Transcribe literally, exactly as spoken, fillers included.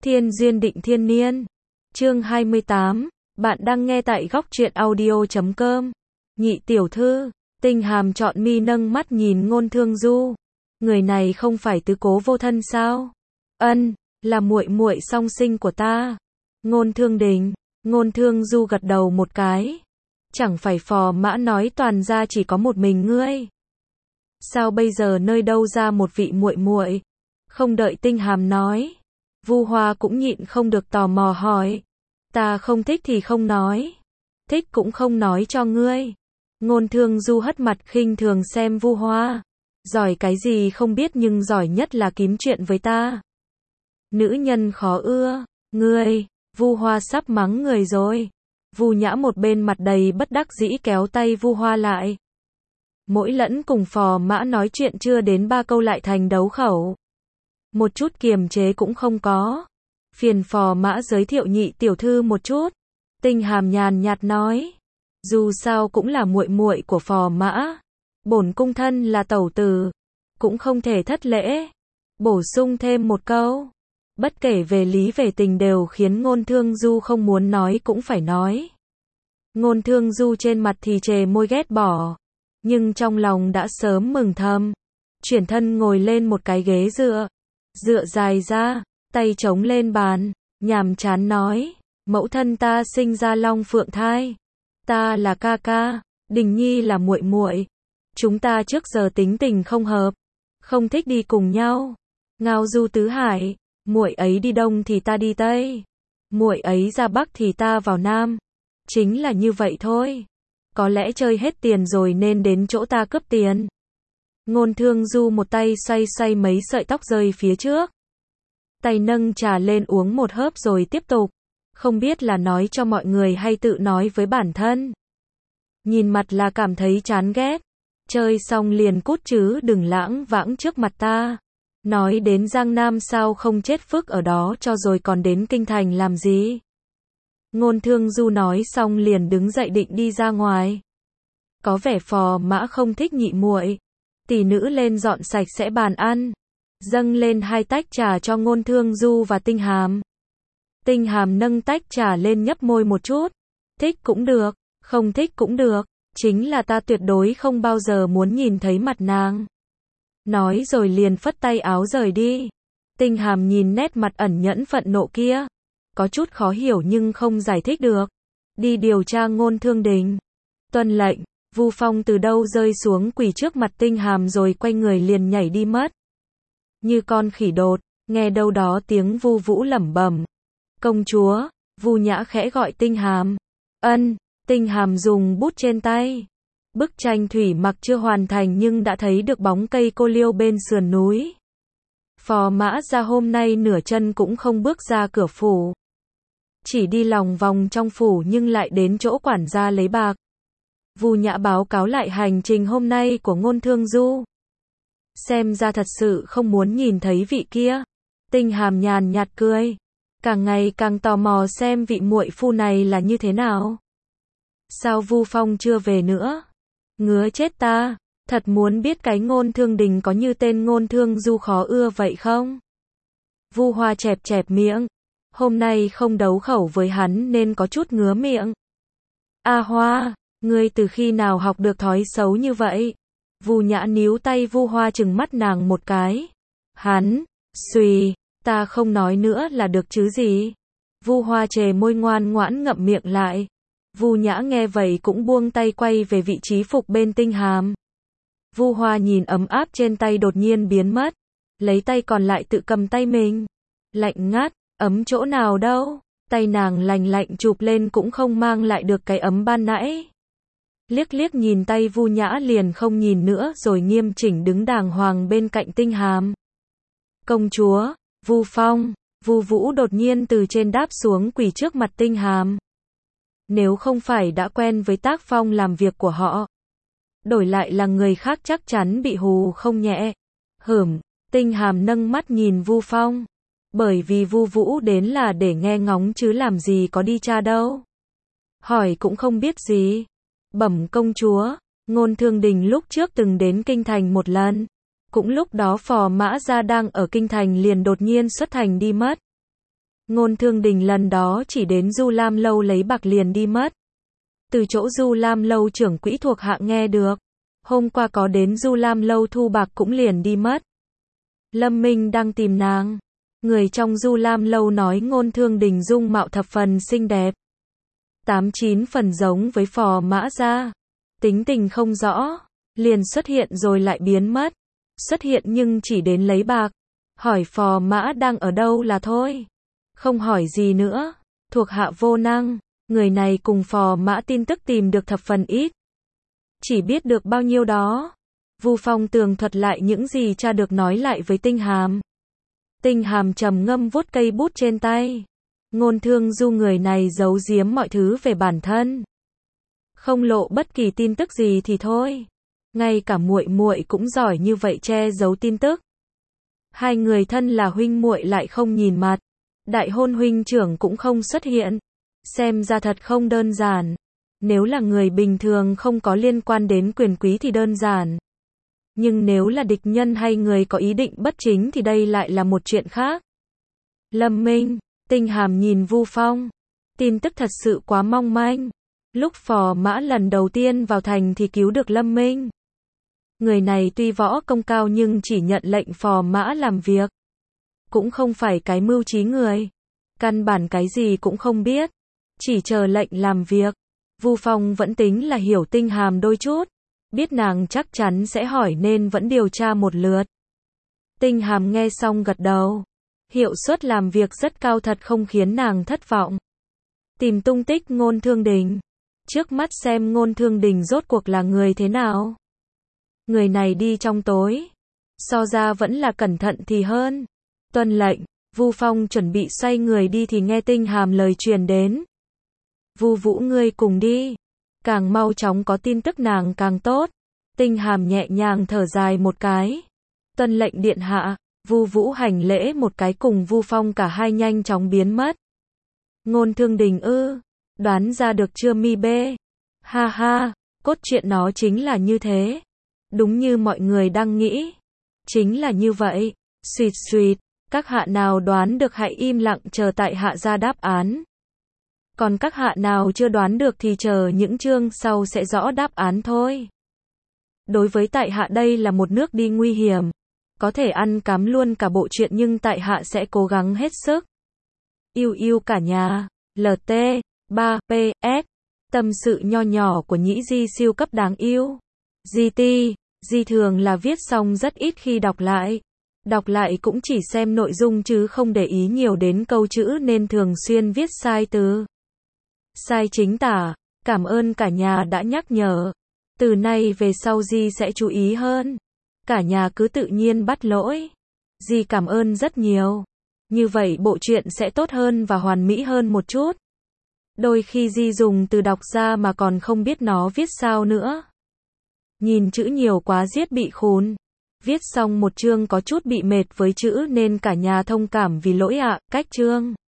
Thiên duyên định thiên niên. Chương hai mươi tám. Bạn đang nghe tại góc truyện audio chấm com. Nhị tiểu thư, Tinh Hàm trọn mi nâng mắt nhìn Ngôn Thương Du. Người này không phải tứ cố vô thân sao? Ân, là muội muội song sinh của ta. Ngôn Thương Đình, Ngôn Thương Du gật đầu một cái. Chẳng phải Phò Mã nói toàn gia chỉ có một mình ngươi. Sao bây giờ nơi đâu ra một vị muội muội? Không đợi Tinh Hàm nói, Vu Hoa cũng nhịn không được tò mò hỏi. Ta không thích thì không nói. Thích cũng không nói cho ngươi. Ngôn Thương Du hất mặt khinh thường xem Vu Hoa. Giỏi cái gì không biết nhưng giỏi nhất là kiếm chuyện với ta. Nữ nhân khó ưa, ngươi, Vu Hoa sắp mắng người rồi. Vu Nhã một bên mặt đầy bất đắc dĩ kéo tay Vu Hoa lại. Mỗi lẫn cùng Phò Mã nói chuyện chưa đến ba câu lại thành đấu khẩu. Một chút kiềm chế cũng không có. Phiền Phò Mã giới thiệu nhị tiểu thư một chút. Tinh Hàm nhàn nhạt nói. Dù sao cũng là muội muội của Phò Mã. Bổn cung thân là tẩu tử. Cũng không thể thất lễ. Bổ sung thêm một câu. Bất kể về lý về tình đều khiến Ngôn Thương Du không muốn nói cũng phải nói. Ngôn Thương Du trên mặt thì chề môi ghét bỏ. Nhưng trong lòng đã sớm mừng thầm. Chuyển thân ngồi lên một cái ghế dựa. Dựa dài ra, tay chống lên bàn, nhàm chán nói. Mẫu thân ta sinh ra long phượng thai. Ta là ca ca, Đình Nhi là muội muội. Chúng ta trước giờ tính tình không hợp. Không thích đi cùng nhau. Ngao du tứ hải, muội ấy đi đông thì ta đi tây. Muội ấy ra bắc thì ta vào nam. Chính là như vậy thôi. Có lẽ chơi hết tiền rồi nên đến chỗ ta cướp tiền. Ngôn Thương Du một tay xoay xoay mấy sợi tóc rơi phía trước. Tay nâng trà lên uống một hớp rồi tiếp tục. Không biết là nói cho mọi người hay tự nói với bản thân. Nhìn mặt là cảm thấy chán ghét. Chơi xong liền cút chứ đừng lãng vãng trước mặt ta. Nói đến Giang Nam sao không chết phức ở đó cho rồi còn đến Kinh Thành làm gì. Ngôn Thương Du nói xong liền đứng dậy định đi ra ngoài. Có vẻ Phò Mã không thích nhị muội. Tỷ nữ lên dọn sạch sẽ bàn ăn. Dâng lên hai tách trà cho Ngôn Thương Du và Tinh Hàm. Tinh Hàm nâng tách trà lên nhấp môi một chút. Thích cũng được, không thích cũng được. Chính là ta tuyệt đối không bao giờ muốn nhìn thấy mặt nàng. Nói rồi liền phất tay áo rời đi. Tinh Hàm nhìn nét mặt ẩn nhẫn phẫn nộ kia. Có chút khó hiểu nhưng không giải thích được. Đi điều tra Ngôn Thương Đình. Tuân lệnh. Vu Phong từ đâu rơi xuống quỳ trước mặt Tinh Hàm rồi quay người liền nhảy đi mất. Như con khỉ đột, nghe đâu đó tiếng Vu Vũ lẩm bẩm. Công chúa, Vu Nhã khẽ gọi Tinh Hàm. Ân, Tinh Hàm dùng bút trên tay. Bức tranh thủy mặc chưa hoàn thành nhưng đã thấy được bóng cây cô liêu bên sườn núi. Phò Mã ra hôm nay nửa chân cũng không bước ra cửa phủ. Chỉ đi lòng vòng trong phủ nhưng lại đến chỗ quản gia lấy bạc. Vu Nhã báo cáo lại hành trình hôm nay của Ngôn Thương Du. Xem ra thật sự không muốn nhìn thấy vị kia. Tinh Hàm nhàn nhạt cười. Càng ngày càng tò mò xem vị muội phu này là như thế nào. Sao Vu Phong chưa về nữa? Ngứa chết ta. Thật muốn biết cái Ngôn Thương Đình có như tên Ngôn Thương Du khó ưa vậy không? Vu Hoa chẹp chẹp miệng. Hôm nay không đấu khẩu với hắn nên có chút ngứa miệng. A Hoa, ngươi từ khi nào học được thói xấu như vậy? Vu Nhã níu tay Vu Hoa trừng mắt nàng một cái. Hắn, xùy, ta không nói nữa là được chứ gì. Vu Hoa chề môi ngoan ngoãn ngậm miệng lại. Vu Nhã nghe vậy cũng buông tay quay về vị trí phục bên Tinh Hàm. Vu Hoa nhìn ấm áp trên tay đột nhiên biến mất. Lấy tay còn lại tự cầm tay mình. Lạnh ngắt, ấm chỗ nào đâu. Tay nàng lành lạnh chụp lên cũng không mang lại được cái ấm ban nãy. Liếc liếc nhìn tay Vu Nhã liền không nhìn nữa rồi nghiêm chỉnh đứng đàng hoàng bên cạnh Tinh Hàm. Công chúa, Vu Phong, Vu Vũ đột nhiên từ trên đáp xuống quỳ trước mặt Tinh Hàm. Nếu không phải đã quen với tác phong làm việc của họ, đổi lại là người khác chắc chắn bị hù không nhẹ. Hửm, Tinh Hàm nâng mắt nhìn Vu Phong. Bởi vì Vu Vũ đến là để nghe ngóng chứ làm gì có đi tra đâu. Hỏi cũng không biết gì. Bẩm công chúa, Ngôn Thương Đình lúc trước từng đến Kinh Thành một lần. Cũng lúc đó Phò Mã gia đang ở Kinh Thành liền đột nhiên xuất hành đi mất. Ngôn Thương Đình lần đó chỉ đến Du Lam Lâu lấy bạc liền đi mất. Từ chỗ Du Lam Lâu trưởng quỹ thuộc hạ nghe được, hôm qua có đến Du Lam Lâu thu bạc cũng liền đi mất. Lâm Minh đang tìm nàng. Người trong Du Lam Lâu nói Ngôn Thương Đình dung mạo thập phần xinh đẹp. Tám chín phần giống với Phò Mã gia. Tính tình không rõ, liền xuất hiện rồi lại biến mất. Xuất hiện nhưng chỉ đến lấy bạc. Hỏi Phò Mã đang ở đâu là thôi. Không hỏi gì nữa. Thuộc hạ vô năng. Người này cùng Phò Mã tin tức tìm được thập phần ít. Chỉ biết được bao nhiêu đó. Vu Phong tường thuật lại những gì cha được nói lại với Tinh Hàm. Tinh Hàm trầm ngâm vuốt cây bút trên tay. Ngôn Thương Du người này giấu giếm mọi thứ về bản thân. Không lộ bất kỳ tin tức gì thì thôi. Ngay cả muội muội cũng giỏi như vậy che giấu tin tức. Hai người thân là huynh muội lại không nhìn mặt. Đại hôn huynh trưởng cũng không xuất hiện. Xem ra thật không đơn giản. Nếu là người bình thường không có liên quan đến quyền quý thì đơn giản. Nhưng nếu là địch nhân hay người có ý định bất chính thì đây lại là một chuyện khác. Lâm Minh, Tinh Hàm nhìn Vu Phong. Tin tức thật sự quá mong manh. Lúc Phò Mã lần đầu tiên vào thành thì cứu được Lâm Minh. Người này tuy võ công cao nhưng chỉ nhận lệnh Phò Mã làm việc. Cũng không phải cái mưu trí người. Căn bản cái gì cũng không biết. Chỉ chờ lệnh làm việc. Vu Phong vẫn tính là hiểu Tinh Hàm đôi chút. Biết nàng chắc chắn sẽ hỏi nên vẫn điều tra một lượt. Tinh Hàm nghe xong gật đầu. Hiệu suất làm việc rất cao thật không khiến nàng thất vọng. Tìm tung tích Ngôn Thương Đình. Trước mắt xem Ngôn Thương Đình rốt cuộc là người thế nào. Người này đi trong tối. So ra vẫn là cẩn thận thì hơn. Tuân lệnh. Vu Phong chuẩn bị xoay người đi thì nghe Tinh Hàm lời truyền đến. Vu Vũ ngươi cùng đi. Càng mau chóng có tin tức nàng càng tốt. Tinh Hàm nhẹ nhàng thở dài một cái. Tuân lệnh điện hạ. Vu Vũ hành lễ một cái cùng Vu Phong cả hai nhanh chóng biến mất. Ngôn Thương Đình ư? Đoán ra được chưa mi bê? Ha ha, cốt truyện nó chính là như thế. Đúng như mọi người đang nghĩ. Chính là như vậy. Xuyệt xuyệt, các hạ nào đoán được hãy im lặng chờ tại hạ ra đáp án. Còn các hạ nào chưa đoán được thì chờ những chương sau sẽ rõ đáp án thôi. Đối với tại hạ đây là một nước đi nguy hiểm. Có thể ăn cám luôn cả bộ truyện nhưng tại hạ sẽ cố gắng hết sức. Yêu yêu cả nhà. lờ tê, ba, pê ét. Tâm sự nho nhỏ của Nhĩ Di siêu cấp đáng yêu. giê tê, Di thường là viết xong rất ít khi đọc lại. Đọc lại cũng chỉ xem nội dung chứ không để ý nhiều đến câu chữ nên thường xuyên viết sai từ. Sai chính tả. Cảm ơn cả nhà đã nhắc nhở. Từ nay về sau Di sẽ chú ý hơn. Cả nhà cứ tự nhiên bắt lỗi. Di cảm ơn rất nhiều. Như vậy bộ truyện sẽ tốt hơn và hoàn mỹ hơn một chút. Đôi khi Di dùng từ đọc ra mà còn không biết nó viết sao nữa. Nhìn chữ nhiều quá giết bị khốn. Viết xong một chương có chút bị mệt với chữ nên cả nhà thông cảm vì lỗi ạ. Cách chương.